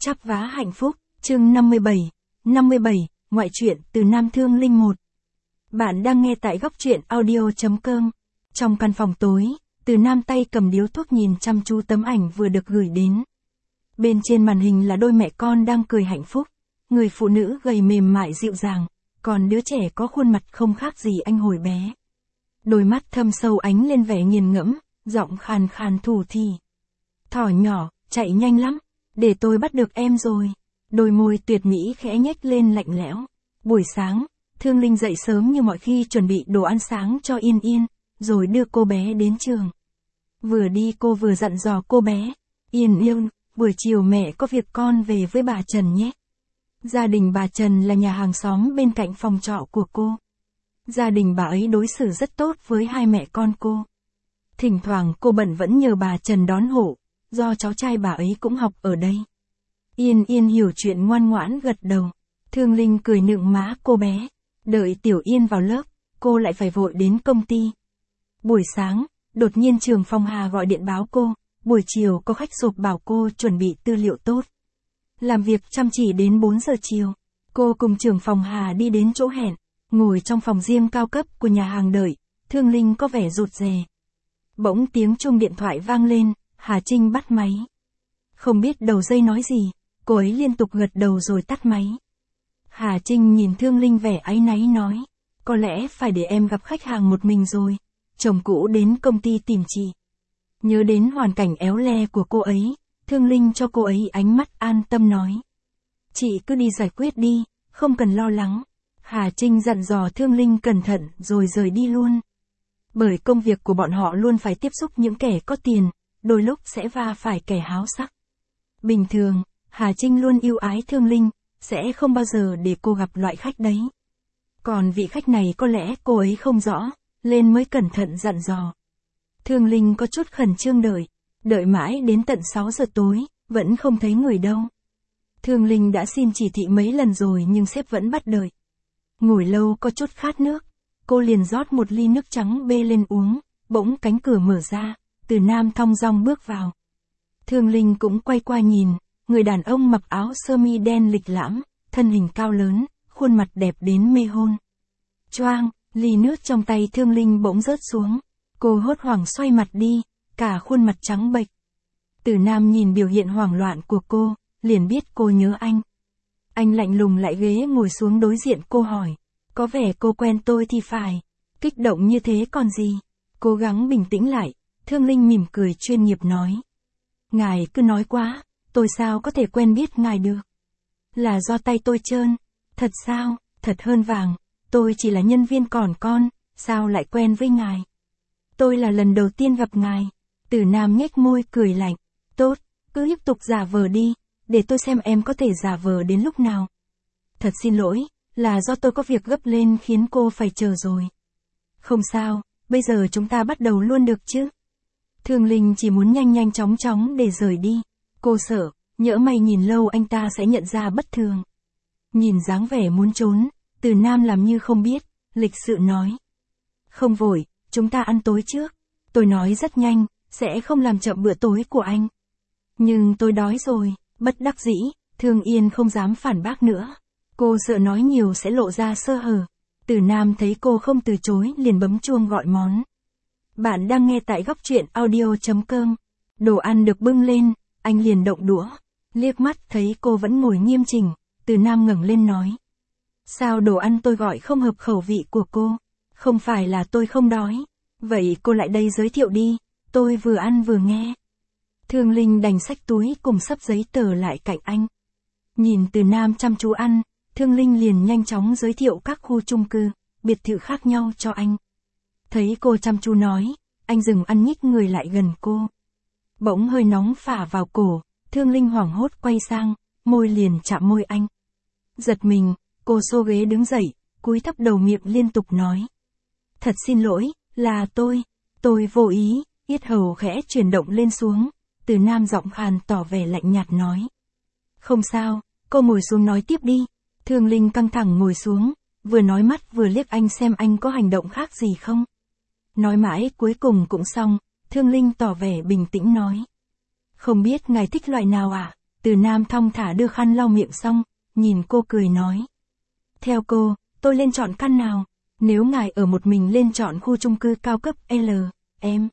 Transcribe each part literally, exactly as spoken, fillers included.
Chắp vá hạnh phúc, chương năm mươi bảy, năm mươi bảy, ngoại truyện từ Nam Thương Linh một. Bạn đang nghe tại góc truyện audio.com. Trong căn phòng tối, Từ Nam tay cầm điếu thuốc nhìn chăm chú tấm ảnh vừa được gửi đến. Bên trên màn hình là đôi mẹ con đang cười hạnh phúc, người phụ nữ gầy mềm mại dịu dàng, còn đứa trẻ có khuôn mặt không khác gì anh hồi bé. Đôi mắt thâm sâu ánh lên vẻ nghiền ngẫm, giọng khàn khàn thủ thỉ. Thỏ nhỏ, chạy nhanh lắm, để tôi bắt được em rồi. Đôi môi tuyệt mỹ khẽ nhếch lên lạnh lẽo. Buổi sáng, Thương Linh dậy sớm như mọi khi chuẩn bị đồ ăn sáng cho Yên Yên, rồi đưa cô bé đến trường. Vừa đi cô vừa dặn dò cô bé, Yên Yên, buổi chiều mẹ có việc con về với bà Trần nhé. Gia đình bà Trần là nhà hàng xóm bên cạnh phòng trọ của cô. Gia đình bà ấy đối xử rất tốt với hai mẹ con cô. Thỉnh thoảng cô bận vẫn nhờ bà Trần đón hộ, do cháu trai bà ấy cũng học ở đây. Yên Yên hiểu chuyện ngoan ngoãn gật đầu. Thương Linh cười nựng má cô bé. Đợi Tiểu Yên vào lớp, cô lại phải vội đến công ty. Buổi sáng, đột nhiên trưởng phòng Hà gọi điện báo cô, buổi chiều có khách sộp bảo cô chuẩn bị tư liệu tốt. Làm việc chăm chỉ đến bốn giờ chiều, cô cùng trưởng phòng Hà đi đến chỗ hẹn, ngồi trong phòng riêng cao cấp của nhà hàng đợi. Thương Linh có vẻ rụt rè. Bỗng tiếng chuông điện thoại vang lên, Hà Trinh bắt máy. Không biết đầu dây nói gì, cô ấy liên tục gật đầu rồi tắt máy. Hà Trinh nhìn Thương Linh vẻ áy náy nói, có lẽ phải để em gặp khách hàng một mình rồi. Chồng cũ đến công ty tìm chị. Nhớ đến hoàn cảnh éo le của cô ấy, Thương Linh cho cô ấy ánh mắt an tâm nói. Chị cứ đi giải quyết đi, không cần lo lắng. Hà Trinh dặn dò Thương Linh cẩn thận rồi rời đi luôn. Bởi công việc của bọn họ luôn phải tiếp xúc những kẻ có tiền, đôi lúc sẽ va phải kẻ háo sắc. Bình thường, Hà Trinh luôn yêu ái Thương Linh, sẽ không bao giờ để cô gặp loại khách đấy. Còn vị khách này có lẽ cô ấy không rõ, lên mới cẩn thận dặn dò. Thương Linh có chút khẩn trương đợi, đợi mãi đến tận sáu giờ tối, vẫn không thấy người đâu. Thương Linh đã xin chỉ thị mấy lần rồi nhưng sếp vẫn bắt đợi. Ngồi lâu có chút khát nước, cô liền rót một ly nước trắng bê lên uống, bỗng cánh cửa mở ra, Từ Nam thong dong bước vào. Thương Linh cũng quay qua nhìn, người đàn ông mặc áo sơ mi đen lịch lãm, thân hình cao lớn, khuôn mặt đẹp đến mê hôn. Choang, ly nước trong tay Thương Linh bỗng rớt xuống, cô hốt hoảng xoay mặt đi, cả khuôn mặt trắng bệch. Từ Nam nhìn biểu hiện hoảng loạn của cô, liền biết cô nhớ anh. Anh lạnh lùng lại ghế ngồi xuống đối diện cô hỏi, có vẻ cô quen tôi thì phải, kích động như thế còn gì. Cố gắng bình tĩnh lại, Thương Linh mỉm cười chuyên nghiệp nói. Ngài cứ nói quá, tôi sao có thể quen biết ngài được. Là do tay tôi trơn, thật sao, thật hơn vàng, tôi chỉ là nhân viên còn con, sao lại quen với ngài. Tôi là lần đầu tiên gặp ngài. Từ Nam nhếch môi cười lạnh, tốt, cứ tiếp tục giả vờ đi, để tôi xem em có thể giả vờ đến lúc nào. Thật xin lỗi, là do tôi có việc gấp lên khiến cô phải chờ rồi. Không sao, bây giờ chúng ta bắt đầu luôn được chứ. Thương Linh chỉ muốn nhanh nhanh chóng chóng để rời đi. Cô sợ, nhỡ may nhìn lâu anh ta sẽ nhận ra bất thường. Nhìn dáng vẻ muốn trốn, Từ Nam làm như không biết, lịch sự nói. Không vội, chúng ta ăn tối trước. Tôi nói rất nhanh, sẽ không làm chậm bữa tối của anh. Nhưng tôi đói rồi, bất đắc dĩ, Thương Yên không dám phản bác nữa. Cô sợ nói nhiều sẽ lộ ra sơ hở. Từ Nam thấy cô không từ chối liền bấm chuông gọi món. Bạn đang nghe tại góc truyện audio.com. Đồ ăn được bưng lên, anh liền động đũa. Liếc mắt thấy cô vẫn ngồi nghiêm chỉnh, Từ Nam ngẩng lên nói. Sao đồ ăn tôi gọi không hợp khẩu vị của cô? Không phải là tôi không đói. Vậy cô lại đây giới thiệu đi, tôi vừa ăn vừa nghe. Thương Linh đành xách túi cùng sắp giấy tờ lại cạnh anh. Nhìn Từ Nam chăm chú ăn, Thương Linh liền nhanh chóng giới thiệu các khu chung cư, biệt thự khác nhau cho anh. Thấy cô chăm chú nói, anh dừng ăn nhích người lại gần cô. Bỗng hơi nóng phả vào cổ, Thương Linh hoảng hốt quay sang, môi liền chạm môi anh. Giật mình, cô xô ghế đứng dậy, cúi thấp đầu miệng liên tục nói. Thật xin lỗi, là tôi, tôi vô ý, yết hầu khẽ chuyển động lên xuống, Từ Nam giọng khàn tỏ vẻ lạnh nhạt nói. Không sao, cô ngồi xuống nói tiếp đi. Thương Linh căng thẳng ngồi xuống, vừa nói mắt vừa liếc anh xem anh có hành động khác gì không. Nói mãi cuối cùng cũng xong, Thương Linh tỏ vẻ bình tĩnh nói. Không biết ngài thích loại nào à? Từ Nam thong thả đưa khăn lau miệng xong, nhìn cô cười nói. Theo cô, tôi lên chọn căn nào? Nếu ngài ở một mình lên chọn khu chung cư cao cấp L, M,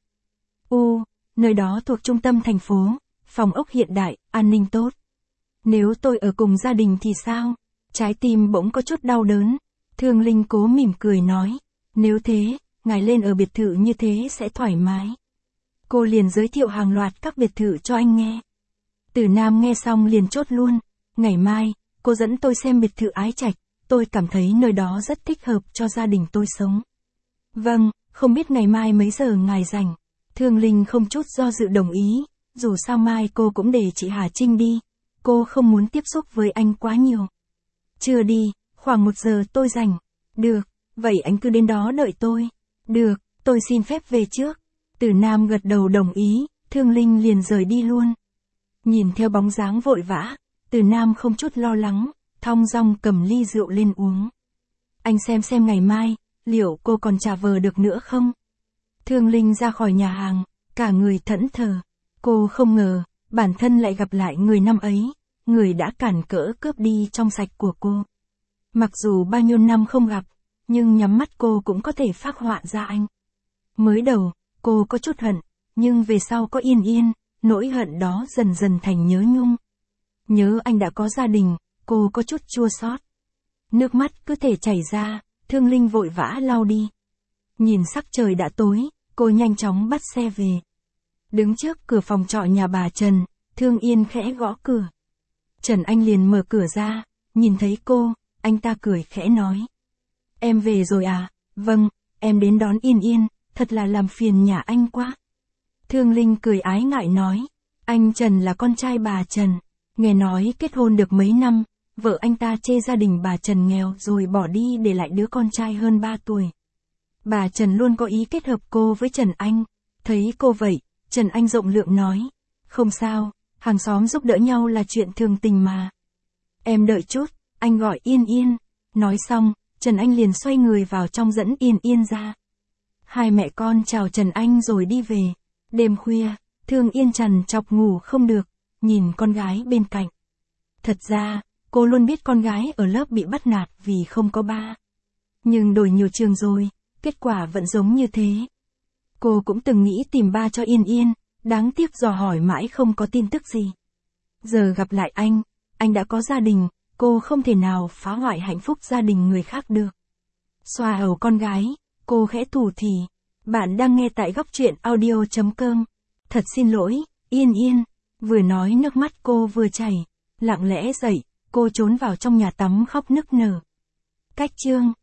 U, nơi đó thuộc trung tâm thành phố, phòng ốc hiện đại, an ninh tốt. Nếu tôi ở cùng gia đình thì sao? Trái tim bỗng có chút đau đớn. Thương Linh cố mỉm cười nói. Nếu thế, ngài lên ở biệt thự như thế sẽ thoải mái. Cô liền giới thiệu hàng loạt các biệt thự cho anh nghe. Từ Nam nghe xong liền chốt luôn. Ngày mai, cô dẫn tôi xem biệt thự Ái Trạch. Tôi cảm thấy nơi đó rất thích hợp cho gia đình tôi sống. Vâng, không biết ngày mai mấy giờ ngài rảnh? Thương Linh không chút do dự đồng ý. Dù sao mai cô cũng để chị Hà Trinh đi. Cô không muốn tiếp xúc với anh quá nhiều. Chưa đi, khoảng một giờ tôi rảnh. Được, vậy anh cứ đến đó đợi tôi. Được, tôi xin phép về trước. Từ Nam gật đầu đồng ý, Thương Linh liền rời đi luôn. Nhìn theo bóng dáng vội vã, Từ Nam không chút lo lắng, thong dong cầm ly rượu lên uống. Anh xem xem ngày mai, liệu cô còn trả vờ được nữa không? Thương Linh ra khỏi nhà hàng, cả người thẫn thờ. Cô không ngờ, bản thân lại gặp lại người năm ấy, người đã cản cỡ cướp đi trong sạch của cô. Mặc dù bao nhiêu năm không gặp, nhưng nhắm mắt cô cũng có thể phác họa ra anh. Mới đầu, cô có chút hận, nhưng về sau có yên yên, nỗi hận đó dần dần thành nhớ nhung. Nhớ anh đã có gia đình, cô có chút chua xót. Nước mắt cứ thể chảy ra, Thương Linh vội vã lau đi. Nhìn sắc trời đã tối, cô nhanh chóng bắt xe về. Đứng trước cửa phòng trọ nhà bà Trần, Thương Yên khẽ gõ cửa. Trần Anh liền mở cửa ra, nhìn thấy cô, anh ta cười khẽ nói. Em về rồi à? Vâng, em đến đón Yên Yên, thật là làm phiền nhà anh quá. Thương Linh cười ái ngại nói. Anh Trần là con trai bà Trần. Nghe nói kết hôn được mấy năm, vợ anh ta chê gia đình bà Trần nghèo rồi bỏ đi để lại đứa con trai hơn ba tuổi. Bà Trần luôn có ý kết hợp cô với Trần Anh. Thấy cô vậy, Trần Anh rộng lượng nói. Không sao, hàng xóm giúp đỡ nhau là chuyện thường tình mà. Em đợi chút, anh gọi Yên Yên. Nói xong, Trần Anh liền xoay người vào trong dẫn Yên Yên ra. Hai mẹ con chào Trần Anh rồi đi về. Đêm khuya, Thương Yên trằn trọc ngủ không được, nhìn con gái bên cạnh. Thật ra, cô luôn biết con gái ở lớp bị bắt nạt vì không có ba. Nhưng đổi nhiều trường rồi, kết quả vẫn giống như thế. Cô cũng từng nghĩ tìm ba cho Yên Yên, đáng tiếc dò hỏi mãi không có tin tức gì. Giờ gặp lại anh, anh đã có gia đình, cô không thể nào phá hoại hạnh phúc gia đình người khác được. Xoa đầu con gái, cô khẽ thủ thỉ. Bạn đang nghe tại góc truyện audio chấm com. Thật xin lỗi, Yên Yên. Vừa nói nước mắt cô vừa chảy. Lặng lẽ dậy, cô trốn vào trong nhà tắm khóc nức nở. Cách chương